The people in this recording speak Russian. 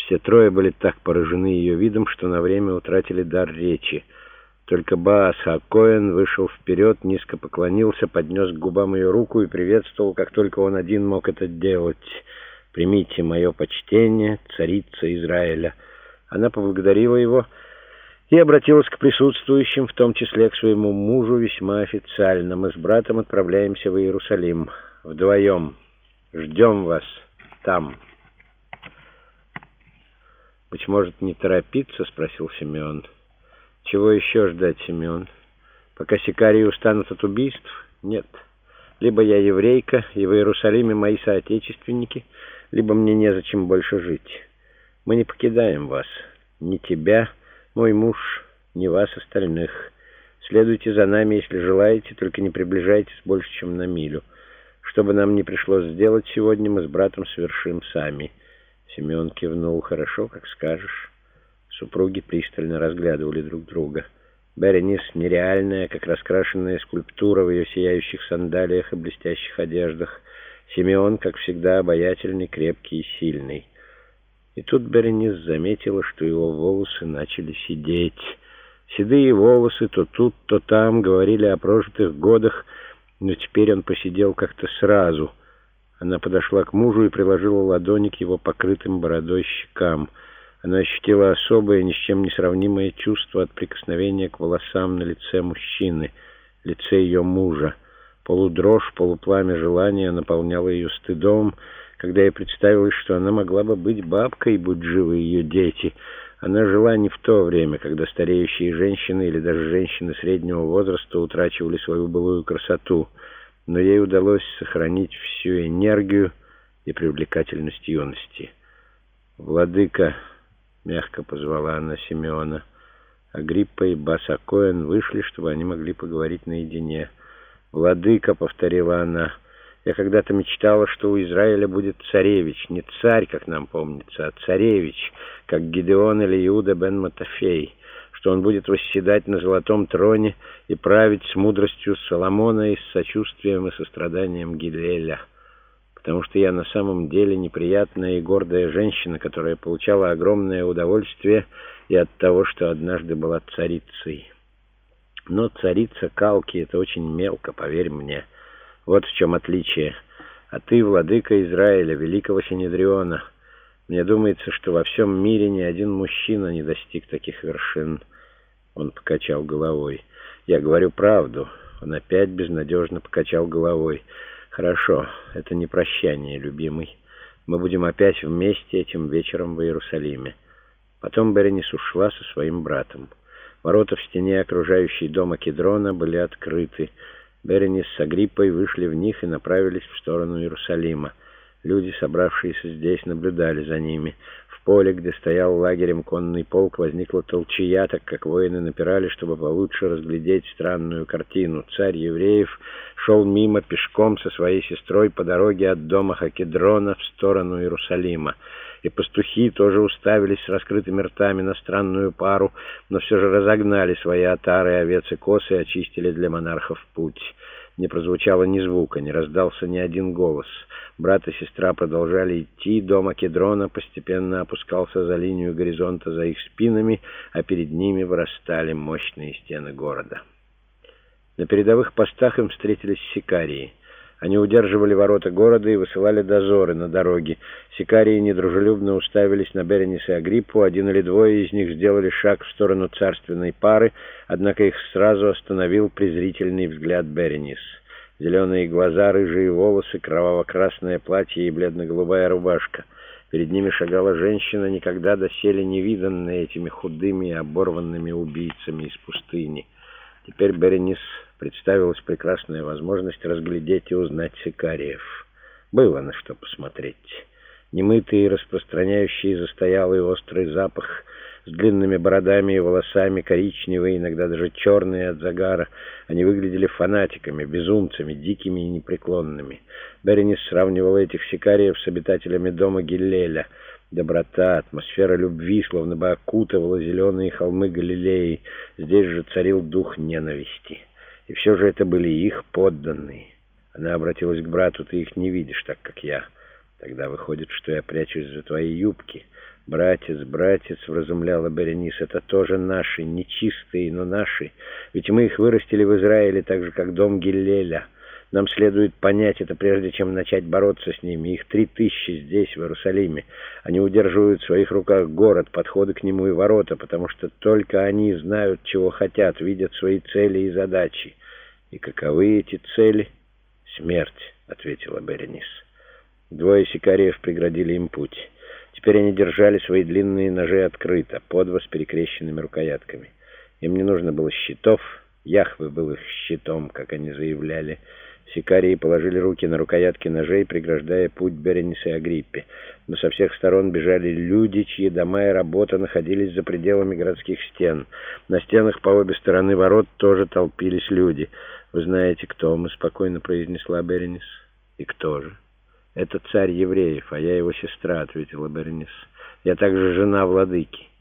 Все трое были так поражены ее видом, что на время утратили дар речи. Только Баас ха-Коэн вышел вперед, низко поклонился, поднес к губам ее руку и приветствовал, как только он один мог это делать. «Примите мое почтение, царица Израиля». Она поблагодарила его и обратилась к присутствующим, в том числе к своему мужу, весьма официально. «Мы с братом отправляемся в Иерусалим. Вдвоем. Ждем вас там». «Быть может, не торопиться?» — спросил Симеон. «Чего еще ждать, Симеон? Пока сикарии устанут от убийств? Нет. Либо я еврейка, и в Иерусалиме мои соотечественники, либо мне незачем больше жить. Мы не покидаем вас. Ни тебя, мой муж, ни вас остальных. Следуйте за нами, если желаете, только не приближайтесь больше, чем на милю. Что бы нам ни пришлось сделать сегодня, мы с братом совершим сами». Симеон кивнул. «Хорошо, как скажешь». Супруги пристально разглядывали друг друга. Беренис, нереальная, как раскрашенная скульптура в ее сияющих сандалиях и блестящих одеждах. Симеон, как всегда, обаятельный, крепкий и сильный. И тут Беренис заметила, что его волосы начали сидеть. Седые волосы то тут, то там говорили о прожитых годах, но теперь он посидел как-то сразу. Она подошла к мужу и приложила ладони к его покрытым бородой щекам. Она ощутила особое, ни с чем не сравнимое чувство от прикосновения к волосам на лице мужчины, лице ее мужа. Полудрожь, полупламя желания наполняло ее стыдом, когда ей представилось, что она могла бы быть бабкой, будь живы ее дети. Она жила не в то время, когда стареющие женщины или даже женщины среднего возраста утрачивали свою былую красоту, но ей удалось сохранить всю энергию и привлекательность юности. «Владыка!» — мягко позвала она Симеона. Агриппа и Баас ха-Коэн вышли, чтобы они могли поговорить наедине. «Владыка!» — повторила она. «Я когда-то мечтала, что у Израиля будет царевич. Не царь, как нам помнится, а царевич, как Гидеон или Иуда бен Матафей. Что он будет восседать на золотом троне и править с мудростью Соломона и с сочувствием и состраданием Гилеля. Потому что я на самом деле неприятная и гордая женщина, которая получала огромное удовольствие и от того, что однажды была царицей. Но царица Калки — это очень мелко, поверь мне. Вот в чем отличие. А ты, владыка Израиля, великого Синедриона. Мне думается, что во всем мире ни один мужчина не достиг таких вершин». Он покачал головой. «Я говорю правду». Он опять безнадежно покачал головой. «Хорошо, это не прощание, любимый. Мы будем опять вместе этим вечером в Иерусалиме». Потом Беренис ушла со своим братом. Ворота в стене, окружающей дома Кедрона, были открыты. Беренис с Агриппой вышли в них и направились в сторону Иерусалима. Люди, собравшиеся здесь, наблюдали за ними. В поле, где стоял лагерем конный полк, возникла толчая, так как воины напирали, чтобы получше разглядеть странную картину. Царь евреев шел мимо пешком со своей сестрой по дороге от дома Хакедрона в сторону Иерусалима. И пастухи тоже уставились с раскрытыми ртами на странную пару, но все же разогнали свои отары, овец и коз и очистили для монархов путь. Не прозвучало ни звука, не раздался ни один голос. Брат и сестра продолжали идти, дом Кедрона постепенно опускался за линию горизонта за их спинами, а перед ними вырастали мощные стены города. На передовых постах им встретились сикарии. Они удерживали ворота города и высылали дозоры на дороге. Сикарии недружелюбно уставились на Беренис и Агриппу. Один или двое из них сделали шаг в сторону царственной пары, однако их сразу остановил презрительный взгляд Беренис. Зеленые глаза, рыжие волосы, кроваво-красное платье и бледно-голубая рубашка. Перед ними шагала женщина, никогда доселе не виданная этими худыми и оборванными убийцами из пустыни. Теперь Беренис представилась прекрасная возможность разглядеть и узнать сикариев. Было на что посмотреть. Немытые, распространяющие застоялый острый запах, с длинными бородами и волосами, коричневые, иногда даже черные от загара. Они выглядели фанатиками, безумцами, дикими и непреклонными. Беренис сравнивала этих сикариев с обитателями дома Гиллеля. Доброта, атмосфера любви словно бы окутывала зеленые холмы Галилеи. Здесь же царил дух ненависти. И все же это были их подданные. Она обратилась к брату: «Ты их не видишь так, как я. Тогда выходит, что я прячусь за твои юбки. «Братец, братец», — вразумляла Беренис, — «это тоже наши, нечистые, но наши. Ведь мы их вырастили в Израиле так же, как дом Гиллеля. Нам следует понять это, прежде чем начать бороться с ними. Их 3000 здесь, в Иерусалиме. Они удерживают в своих руках город, подходы к нему и ворота, потому что только они знают, чего хотят, видят свои цели и задачи». «И каковы эти цели?» «Смерть», — ответила Беренис. 2 сикариев преградили им путь. Теперь они держали свои длинные ножи открыто, по два с перекрещенными рукоятками. Им не нужно было щитов, Яхве был их щитом, как они заявляли. Сикарии положили руки на рукоятки ножей, преграждая путь Беренис и Агриппе. Но со всех сторон бежали люди, чьи дома и работа находились за пределами городских стен. На стенах по обе стороны ворот тоже толпились люди. «Вы знаете, кто мы?» — спокойно произнесла Беренис. «И кто же?» «Это царь евреев, а я его сестра», — ответила Беренис. «Я также жена владыки».